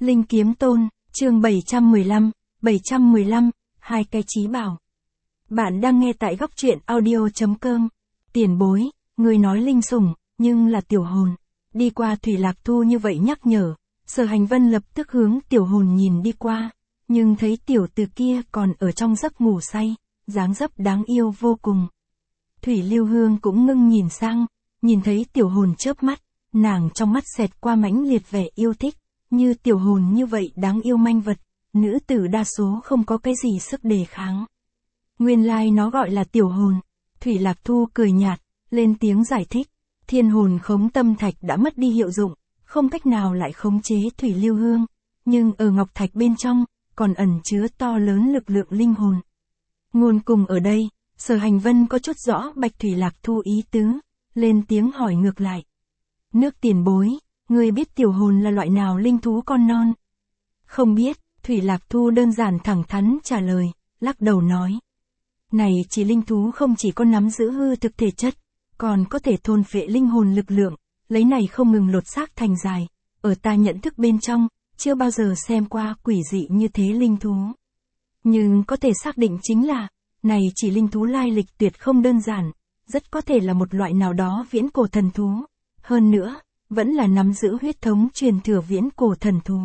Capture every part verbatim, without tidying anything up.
Linh Kiếm Tôn, chương bảy trăm mười lăm, bảy trăm mười lăm, hai cái chí bảo. Bạn đang nghe tại góc truyện audio chấm com. Tiền bối, người nói linh sủng, nhưng là tiểu hồn. Đi qua Thủy Lạc Thu như vậy nhắc nhở, Sở Hành Vân lập tức hướng tiểu hồn nhìn đi qua, nhưng thấy tiểu tử kia còn ở trong giấc ngủ say, dáng dấp đáng yêu vô cùng. Thủy Lưu Hương cũng ngưng nhìn sang, nhìn thấy tiểu hồn chớp mắt, nàng trong mắt xẹt qua mãnh liệt vẻ yêu thích, như tiểu hồn như vậy đáng yêu manh vật, nữ tử đa số không có cái gì sức đề kháng. Nguyên lai like nó gọi là tiểu hồn. Thủy Lạc Thu cười nhạt, lên tiếng giải thích, thiên hồn khống tâm thạch đã mất đi hiệu dụng, không cách nào lại khống chế Thủy Lưu Hương, nhưng ở ngọc thạch bên trong, còn ẩn chứa to lớn lực lượng linh hồn. Ngôn cùng ở đây, Sở Hành Vân có chút rõ Bạch Thủy Lạc Thu ý tứ, lên tiếng hỏi ngược lại. Nước tiền bối, người biết tiểu hồn là loại nào linh thú con non? Không biết, Thủy Lạc Thu đơn giản thẳng thắn trả lời, lắc đầu nói. Này chỉ linh thú không chỉ có nắm giữ hư thực thể chất, còn có thể thôn phệ linh hồn lực lượng, lấy này không ngừng lột xác thành dài, ở ta nhận thức bên trong, chưa bao giờ xem qua quỷ dị như thế linh thú. Nhưng có thể xác định chính là, này chỉ linh thú lai lịch tuyệt không đơn giản, rất có thể là một loại nào đó viễn cổ thần thú, hơn nữa, vẫn là nắm giữ huyết thống truyền thừa viễn cổ thần thú.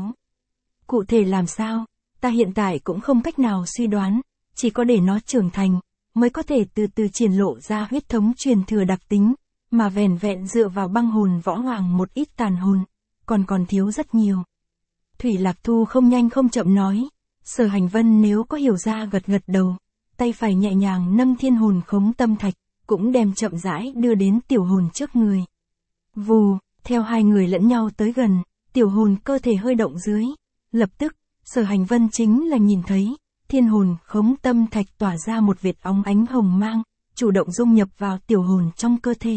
Cụ thể làm sao, ta hiện tại cũng không cách nào suy đoán, chỉ có để nó trưởng thành, mới có thể từ từ triển lộ ra huyết thống truyền thừa đặc tính, mà vẻn vẹn dựa vào băng hồn võ hoàng một ít tàn hồn, còn còn thiếu rất nhiều. Thủy Lạc Thu không nhanh không chậm nói, Sở Hành Vân nếu có hiểu ra gật gật đầu, tay phải nhẹ nhàng nâng thiên hồn khống tâm thạch, cũng đem chậm rãi đưa đến tiểu hồn trước người. Vù, theo hai người lẫn nhau tới gần, tiểu hồn cơ thể hơi động dưới, lập tức, Sở Hành Vân chính là nhìn thấy, thiên hồn khống tâm thạch tỏa ra một vệt óng ánh hồng mang, chủ động dung nhập vào tiểu hồn trong cơ thể.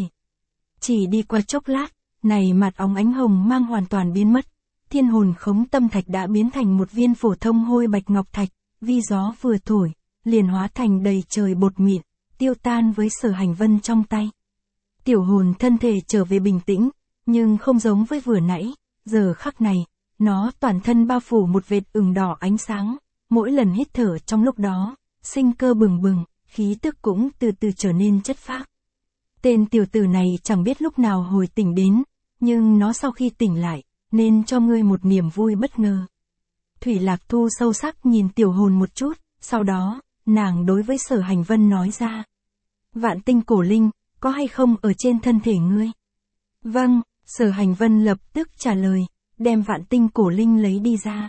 Chỉ đi qua chốc lát, này mặt óng ánh hồng mang hoàn toàn biến mất, thiên hồn khống tâm thạch đã biến thành một viên phổ thông hôi bạch ngọc thạch, vi gió vừa thổi, liền hóa thành đầy trời bột mịn, tiêu tan với Sở Hành Vân trong tay. Tiểu hồn thân thể trở về bình tĩnh, nhưng không giống với vừa nãy, giờ khắc này, nó toàn thân bao phủ một vệt ửng đỏ ánh sáng, mỗi lần hít thở trong lúc đó, sinh cơ bừng bừng, khí tức cũng từ từ trở nên chất phác. Tên tiểu tử này chẳng biết lúc nào hồi tỉnh đến, nhưng nó sau khi tỉnh lại, nên cho ngươi một niềm vui bất ngờ. Thủy Lạc Thu sâu sắc nhìn tiểu hồn một chút, sau đó, nàng đối với Sở Hành Vân nói ra. Vạn tinh cổ linh, có hay không ở trên thân thể ngươi? Vâng, Sở Hành Vân lập tức trả lời, đem vạn tinh cổ linh lấy đi ra.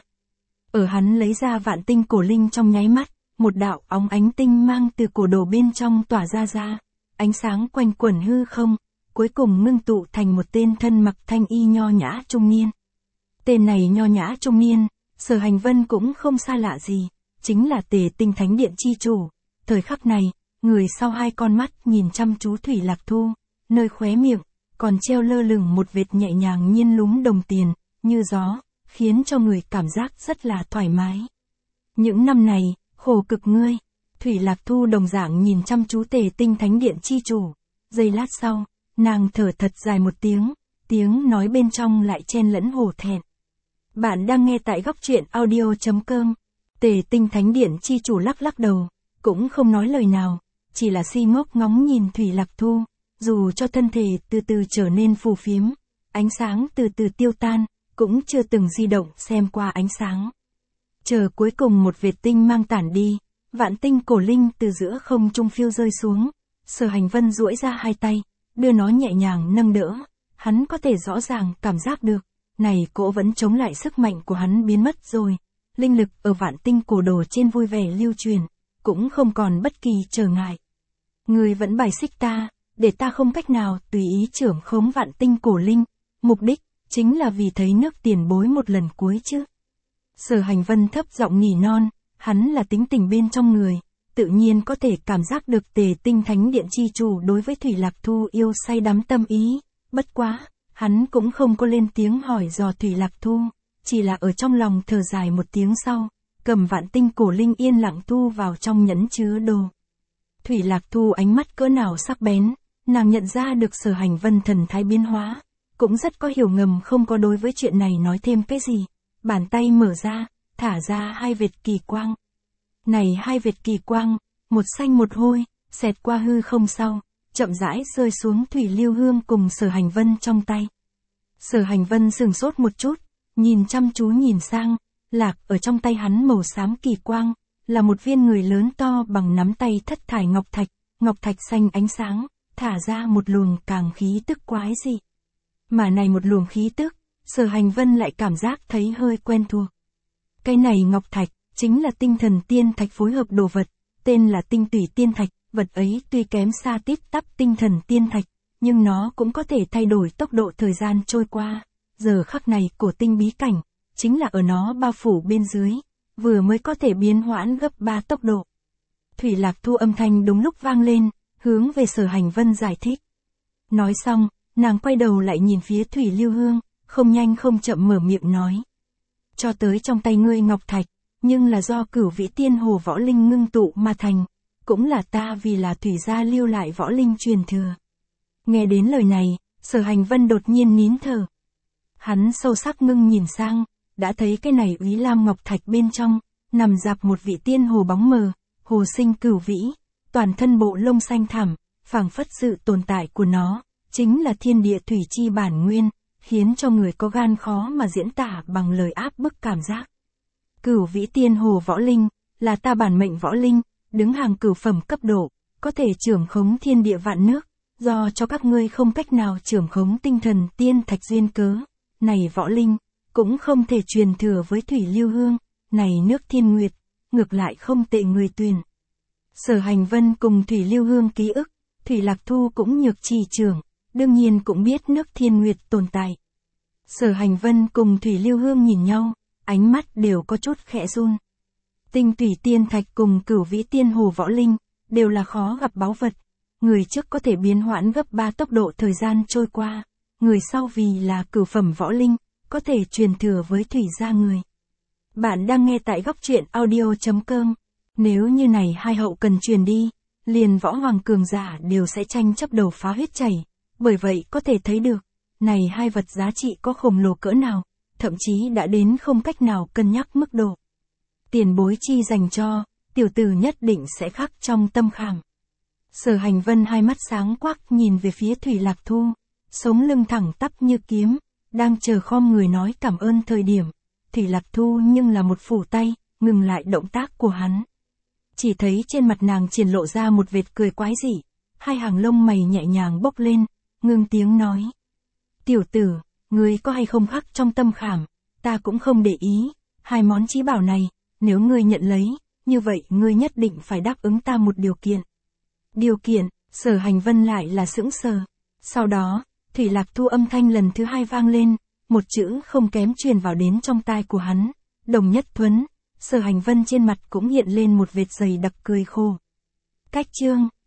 Ở hắn lấy ra vạn tinh cổ linh trong nháy mắt, một đạo óng ánh tinh mang từ cổ đồ bên trong tỏa ra ra, ánh sáng quanh quẩn hư không, cuối cùng ngưng tụ thành một tên thân mặc thanh y nho nhã trung niên. Tên này nho nhã trung niên, Sở Hành Vân cũng không xa lạ gì, chính là Tề Tinh Thánh Điện chi chủ. Thời khắc này, người sau hai con mắt nhìn chăm chú Thủy Lạc Thu, nơi khóe miệng, còn treo lơ lửng một vệt nhẹ nhàng nhiên lúm đồng tiền, như gió, khiến cho người cảm giác rất là thoải mái. Những năm này, khổ cực ngươi. Thủy Lạc Thu đồng dạng nhìn chăm chú Tề Tinh Thánh Điện chi chủ. Giây lát sau, nàng thở thật dài một tiếng, tiếng nói bên trong lại chen lẫn hổ thẹn. Bạn đang nghe tại góc truyện audio chấm com. Tề Tinh Thánh Điện chi chủ lắc lắc đầu, cũng không nói lời nào, chỉ là si ngốc ngóng nhìn Thủy Lạc Thu, dù cho thân thể từ từ trở nên phù phiếm, ánh sáng từ từ tiêu tan, cũng chưa từng di động xem qua ánh sáng. Chờ cuối cùng một vệt tinh mang tản đi, vạn tinh cổ linh từ giữa không trung phiêu rơi xuống, Sở Hành Vân duỗi ra hai tay, đưa nó nhẹ nhàng nâng đỡ, hắn có thể rõ ràng cảm giác được, này cỗ vẫn chống lại sức mạnh của hắn biến mất rồi, linh lực ở vạn tinh cổ đồ trên vui vẻ lưu truyền, cũng không còn bất kỳ trở ngại. Người vẫn bài xích ta, để ta không cách nào tùy ý trưởng khống vạn tinh cổ linh, mục đích chính là vì thấy nước tiền bối một lần cuối chứ. Sở Hành Vân thấp giọng nỉ non, hắn là tính tình bên trong người, tự nhiên có thể cảm giác được Tề Tinh Thánh Điện chi chủ đối với Thủy Lạc Thu yêu say đắm tâm ý, bất quá, hắn cũng không có lên tiếng hỏi dò Thủy Lạc Thu, chỉ là ở trong lòng thở dài một tiếng sau, cầm vạn tinh cổ linh yên lặng thu vào trong nhẫn chứa đồ. Thủy Lạc Thu ánh mắt cỡ nào sắc bén, nàng nhận ra được Sở Hành Vân thần thái biến hóa, cũng rất có hiểu ngầm không có đối với chuyện này nói thêm cái gì, bàn tay mở ra, thả ra hai vệt kỳ quang. Này hai vệt kỳ quang, một xanh một hôi, xẹt qua hư không sau, chậm rãi rơi xuống Thủy Lưu Hương cùng Sở Hành Vân trong tay. Sở Hành Vân sửng sốt một chút, nhìn chăm chú nhìn sang, lạc ở trong tay hắn màu xám kỳ quang, là một viên người lớn to bằng nắm tay thất thải ngọc thạch, ngọc thạch xanh ánh sáng, thả ra một luồng càng khí tức quái dị. Mà này một luồng khí tức, Sở Hành Vân lại cảm giác thấy hơi quen thuộc. Cái này ngọc thạch, chính là tinh thần tiên thạch phối hợp đồ vật, tên là tinh tủy tiên thạch, vật ấy tuy kém xa tít tắp tinh thần tiên thạch, nhưng nó cũng có thể thay đổi tốc độ thời gian trôi qua. Giờ khắc này của tinh bí cảnh, chính là ở nó bao phủ bên dưới, vừa mới có thể biến hoãn gấp ba tốc độ. Thủy Lạc Thu âm thanh đúng lúc vang lên, hướng về Sở Hành Vân giải thích. Nói xong, nàng quay đầu lại nhìn phía Thủy Lưu Hương, không nhanh không chậm mở miệng nói. Cho tới trong tay ngươi ngọc thạch, nhưng là do Cửu Vĩ Tiên Hồ võ linh ngưng tụ mà thành, cũng là ta vì là thủy gia lưu lại võ linh truyền thừa. Nghe đến lời này, Sở Hành Vân đột nhiên nín thở. Hắn sâu sắc ngưng nhìn sang, đã thấy cái này Úy Lam ngọc thạch bên trong, nằm dạp một vị tiên hồ bóng mờ, hồ sinh cửu vĩ, toàn thân bộ lông xanh thẳm, phảng phất sự tồn tại của nó, chính là thiên địa thủy chi bản nguyên, khiến cho người có gan khó mà diễn tả bằng lời áp bức cảm giác. Cửu Vĩ Tiên Hồ võ linh, là ta bản mệnh võ linh, đứng hàng cửu phẩm cấp độ, có thể trưởng khống thiên địa vạn nước, do cho các ngươi không cách nào trưởng khống tinh thần tiên thạch duyên cớ. Này võ linh, cũng không thể truyền thừa với Thủy Lưu Hương, này nước Thiên Nguyệt, ngược lại không tệ người tuyển. Sở Hành Vân cùng Thủy Lưu Hương ký ức, Thủy Lạc Thu cũng nhược trì trưởng, đương nhiên cũng biết nước Thiên Nguyệt tồn tại. Sở Hành Vân cùng Thủy Lưu Hương nhìn nhau, ánh mắt đều có chút khẽ run. Tinh Tủy Tiên Thạch cùng Cửu Vĩ Tiên Hồ võ linh, đều là khó gặp báu vật. Người trước có thể biến hoãn gấp ba tốc độ thời gian trôi qua, người sau vì là cửu phẩm võ linh, có thể truyền thừa với thủy gia người. Bạn đang nghe tại góc truyện audio chấm com. Nếu như này hai hậu cần truyền đi, liền võ hoàng cường giả đều sẽ tranh chấp đầu phá huyết chảy. Bởi vậy có thể thấy được, này hai vật giá trị có khổng lồ cỡ nào, thậm chí đã đến không cách nào cân nhắc mức độ. Tiền bối chi dành cho, tiểu tử nhất định sẽ khắc trong tâm khảm. Sở Hành Vân hai mắt sáng quắc nhìn về phía Thủy Lạc Thu, sống lưng thẳng tắp như kiếm, đang chờ khom người nói cảm ơn thời điểm. Thủy Lạc Thu nhưng là một phủ tay, ngừng lại động tác của hắn. Chỉ thấy trên mặt nàng triển lộ ra một vệt cười quái dị, hai hàng lông mày nhẹ nhàng bốc lên, ngưng tiếng nói. Tiểu tử, ngươi có hay không khắc trong tâm khảm, ta cũng không để ý, hai món chí bảo này, nếu ngươi nhận lấy, như vậy ngươi nhất định phải đáp ứng ta một điều kiện. Điều kiện, Sở Hành Vân lại là sững sờ. Sau đó, Thủy Lạc Thu âm thanh lần thứ hai vang lên, một chữ không kém truyền vào đến trong tai của hắn. Đồng Nhất Thuấn, Sở Hành Vân trên mặt cũng hiện lên một vệt dày đặc cười khô. Cách chương